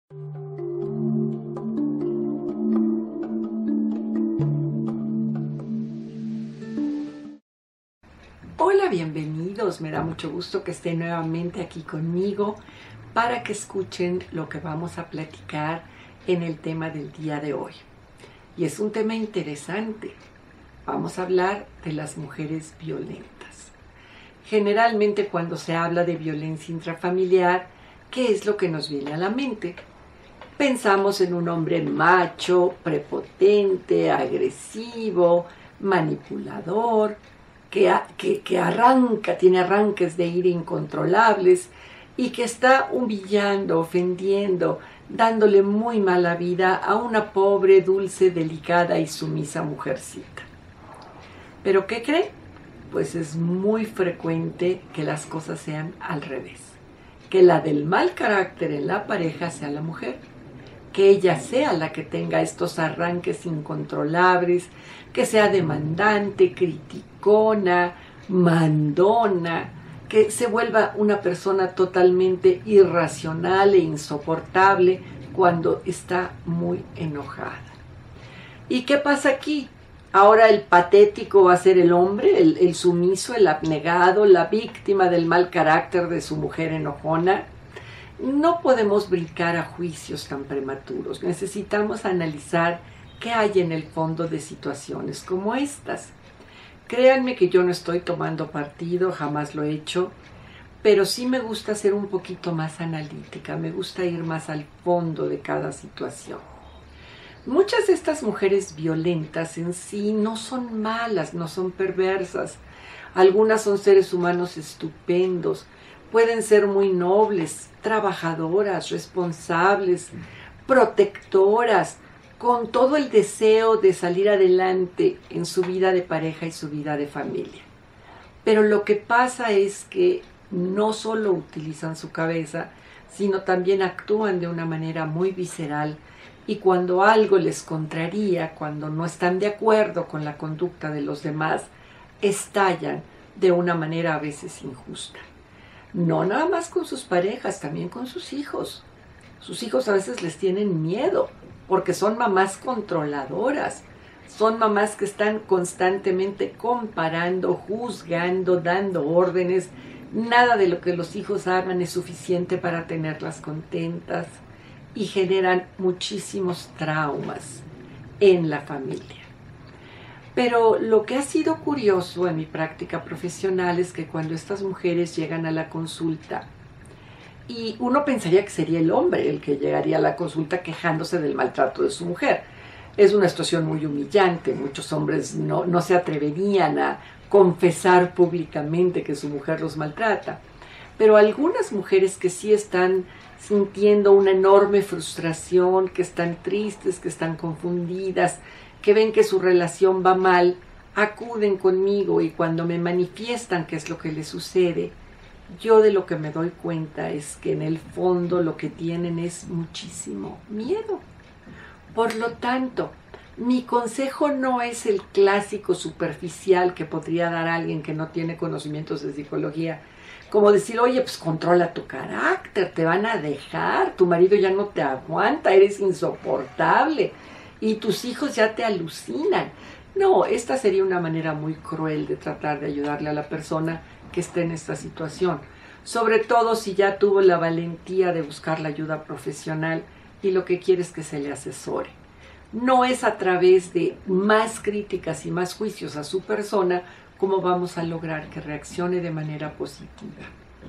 Hola, bienvenidos. Me da mucho gusto que estén nuevamente aquí conmigo para que escuchen lo que vamos a platicar en el tema del día de hoy. Y es un tema interesante. Vamos a hablar de las mujeres violentas. Generalmente cuando se habla de violencia intrafamiliar, ¿qué es lo que nos viene a la mente? Pensamos en un hombre macho, prepotente, agresivo, manipulador, que tiene arranques de ira incontrolables y que está humillando, ofendiendo, dándole muy mala vida a una pobre, dulce, delicada y sumisa mujercita. ¿Pero qué cree? Pues es muy frecuente que las cosas sean al revés. Que la del mal carácter en la pareja sea la mujer. Que ella sea la que tenga estos arranques incontrolables, que sea demandante, criticona, mandona, que se vuelva una persona totalmente irracional e insoportable cuando está muy enojada. ¿Y qué pasa aquí? Ahora el patético va a ser el hombre, el sumiso, el abnegado, la víctima del mal carácter de su mujer enojona. No podemos brincar a juicios tan prematuros. Necesitamos analizar qué hay en el fondo de situaciones como estas. Créanme que yo no estoy tomando partido, jamás lo he hecho, pero sí me gusta ser un poquito más analítica, me gusta ir más al fondo de cada situación. Muchas de estas mujeres violentas en sí no son malas, no son perversas. Algunas son seres humanos estupendos, pueden ser muy nobles, trabajadoras, responsables, protectoras, con todo el deseo de salir adelante en su vida de pareja y su vida de familia. Pero lo que pasa es que no solo utilizan su cabeza, sino también actúan de una manera muy visceral y cuando algo les contraría, cuando no están de acuerdo con la conducta de los demás, estallan de una manera a veces injusta. No nada más con sus parejas, también con sus hijos. Sus hijos a veces les tienen miedo porque son mamás controladoras. Son mamás que están constantemente comparando, juzgando, dando órdenes. Nada de lo que los hijos hagan es suficiente para tenerlas contentas y generan muchísimos traumas en la familia. Pero lo que ha sido curioso en mi práctica profesional es que cuando estas mujeres llegan a la consulta, y uno pensaría que sería el hombre el que llegaría a la consulta quejándose del maltrato de su mujer. Es una situación muy humillante, muchos hombres no se atreverían a confesar públicamente que su mujer los maltrata. Pero algunas mujeres que sí están sintiendo una enorme frustración, que están tristes, que están confundidas, que ven que su relación va mal, acuden conmigo y cuando me manifiestan qué es lo que les sucede, yo de lo que me doy cuenta es que en el fondo lo que tienen es muchísimo miedo. Por lo tanto, mi consejo no es el clásico superficial que podría dar alguien que no tiene conocimientos de psicología, como decir, oye, pues controla tu carácter, te van a dejar, tu marido ya no te aguanta, eres insoportable y tus hijos ya te alucinan. No, esta sería una manera muy cruel de tratar de ayudarle a la persona que esté en esta situación, sobre todo si ya tuvo la valentía de buscar la ayuda profesional y lo que quiere es que se le asesore. No es a través de más críticas y más juicios a su persona como vamos a lograr que reaccione de manera positiva.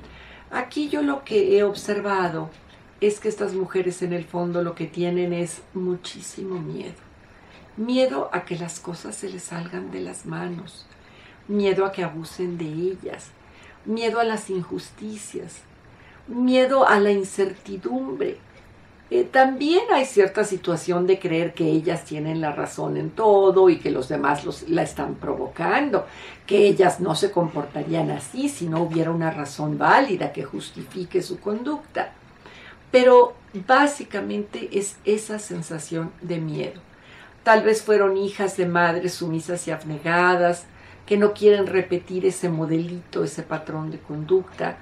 Aquí yo lo que he observado es que estas mujeres en el fondo lo que tienen es muchísimo miedo. Miedo a que las cosas se les salgan de las manos, miedo a que abusen de ellas, miedo a las injusticias, miedo a la incertidumbre. También hay cierta situación de creer que ellas tienen la razón en todo y que los demás la están provocando, que ellas no se comportarían así si no hubiera una razón válida que justifique su conducta. Pero básicamente es esa sensación de miedo. Tal vez fueron hijas de madres sumisas y abnegadas, que no quieren repetir ese modelito, ese patrón de conducta,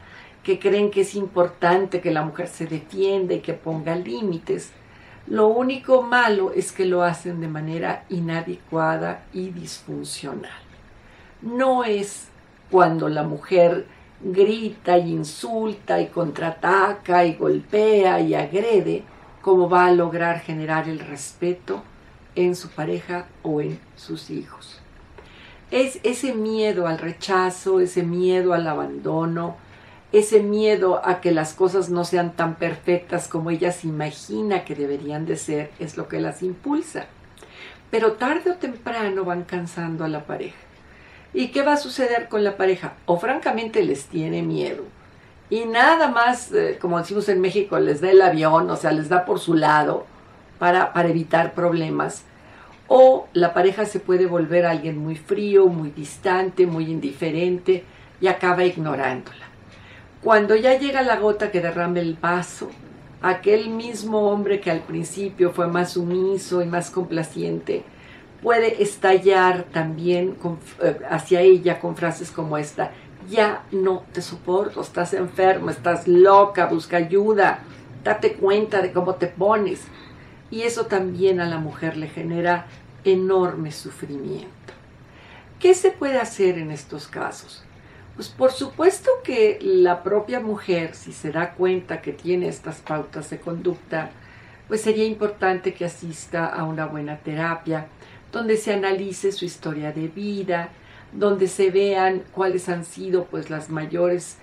que creen que es importante que la mujer se defienda y que ponga límites. Lo único malo es que lo hacen de manera inadecuada y disfuncional. No es cuando la mujer grita y insulta y contraataca y golpea y agrede como va a lograr generar el respeto en su pareja o en sus hijos. Es ese miedo al rechazo, ese miedo al abandono, ese miedo a que las cosas no sean tan perfectas como ella se imagina que deberían de ser, es lo que las impulsa. Pero tarde o temprano van cansando a la pareja. ¿Y qué va a suceder con la pareja? O francamente les tiene miedo. Y nada más, como decimos en México, les da el avión, o sea, les da por su lado para evitar problemas. O la pareja se puede volver alguien muy frío, muy distante, muy indiferente y acaba ignorándola. Cuando ya llega la gota que derrama el vaso, aquel mismo hombre que al principio fue más sumiso y más complaciente, puede estallar también hacia ella con frases como esta: ya no te soporto, estás enfermo, estás loca, busca ayuda, date cuenta de cómo te pones. Y eso también a la mujer le genera enorme sufrimiento. ¿Qué se puede hacer en estos casos? Pues por supuesto que la propia mujer, si se da cuenta que tiene estas pautas de conducta, pues sería importante que asista a una buena terapia, donde se analice su historia de vida, donde se vean cuáles han sido pues los mayores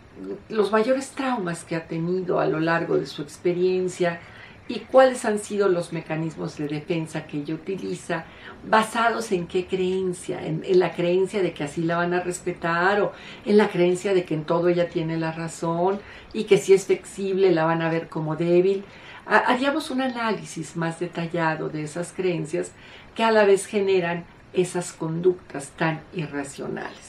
traumas que ha tenido a lo largo de su experiencia y cuáles han sido los mecanismos de defensa que ella utiliza, basados en qué creencia, en la creencia de que así la van a respetar o en la creencia de que en todo ella tiene la razón y que si es flexible la van a ver como débil. Haríamos un análisis más detallado de esas creencias que a la vez generan esas conductas tan irracionales.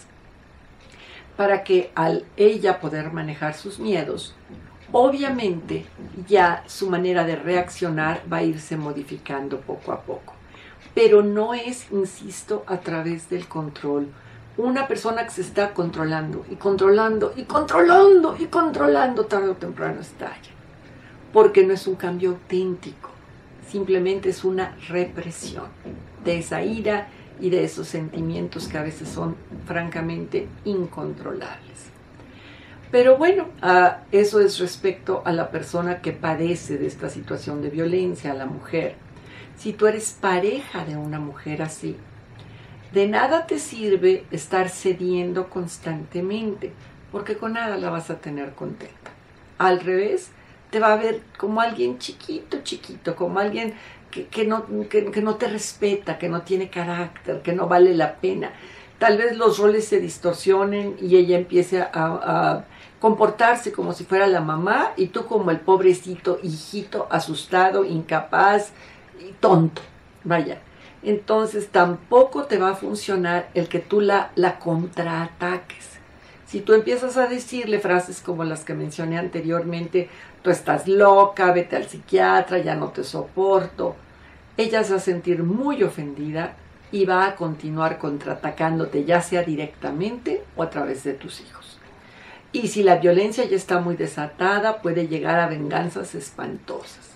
Para que al ella poder manejar sus miedos, obviamente ya su manera de reaccionar va a irse modificando poco a poco. Pero no es, insisto, a través del control. Una persona que se está controlando y controlando y controlando y controlando, tarde o temprano estalla. Porque no es un cambio auténtico, simplemente es una represión de esa ira y de esos sentimientos que a veces son francamente incontrolables. Pero bueno, eso es respecto a la persona que padece de esta situación de violencia, a la mujer. Si tú eres pareja de una mujer así, de nada te sirve estar cediendo constantemente, porque con nada la vas a tener contenta. Al revés, te va a ver como alguien chiquito, como alguien que no te respeta, que no tiene carácter, que no vale la pena. Tal vez los roles se distorsionen y ella empiece a comportarse como si fuera la mamá y tú como el pobrecito hijito asustado, incapaz y tonto. Vaya, entonces tampoco te va a funcionar el que tú la contraataques. Si tú empiezas a decirle frases como las que mencioné anteriormente, tú estás loca, vete al psiquiatra, ya no te soporto, ella se va a sentir muy ofendida y va a continuar contraatacándote, ya sea directamente o a través de tus hijos. Y si la violencia ya está muy desatada, puede llegar a venganzas espantosas.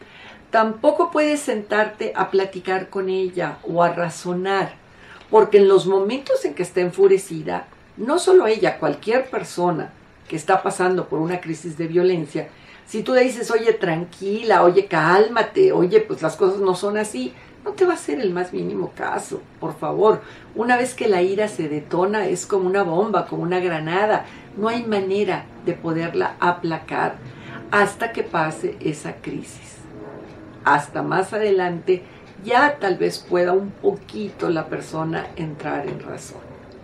Tampoco puedes sentarte a platicar con ella o a razonar, porque en los momentos en que está enfurecida, no solo ella, cualquier persona que está pasando por una crisis de violencia, si tú le dices, oye, tranquila, oye, cálmate, oye, pues las cosas no son así, no te va a hacer el más mínimo caso, por favor. Una vez que la ira se detona, es como una bomba, como una granada. No hay manera de poderla aplacar hasta que pase esa crisis. Hasta más adelante, ya tal vez pueda un poquito la persona entrar en razón.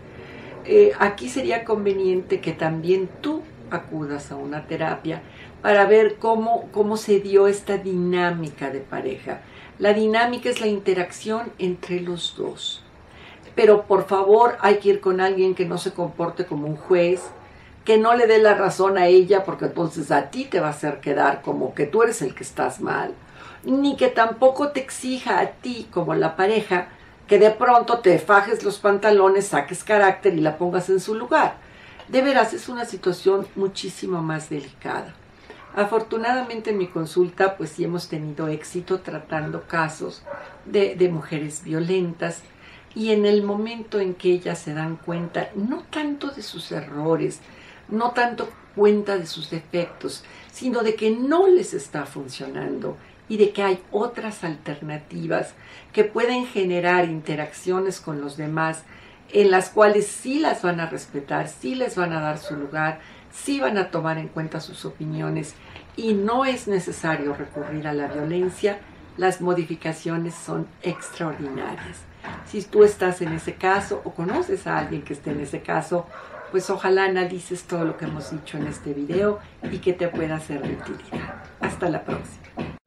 Aquí sería conveniente que también tú acudas a una terapia para ver cómo se dio esta dinámica de pareja. La dinámica es la interacción entre los dos. Pero por favor hay que ir con alguien que no se comporte como un juez, que no le dé la razón a ella, porque entonces a ti te va a hacer quedar como que tú eres el que estás mal, ni que tampoco te exija a ti como la pareja que de pronto te fajes los pantalones, saques carácter y la pongas en su lugar. De veras, es una situación muchísimo más delicada. Afortunadamente en mi consulta pues sí hemos tenido éxito tratando casos de mujeres violentas, y en el momento en que ellas se dan cuenta no tanto de sus errores, no tanto cuenta de sus defectos, sino de que no les está funcionando y de que hay otras alternativas que pueden generar interacciones con los demás en las cuales sí las van a respetar, sí les van a dar su lugar, sí van a tomar en cuenta sus opiniones y no es necesario recurrir a la violencia, las modificaciones son extraordinarias. Si tú estás en ese caso o conoces a alguien que esté en ese caso, pues ojalá analices todo lo que hemos dicho en este video y que te pueda ser de utilidad. Hasta la próxima.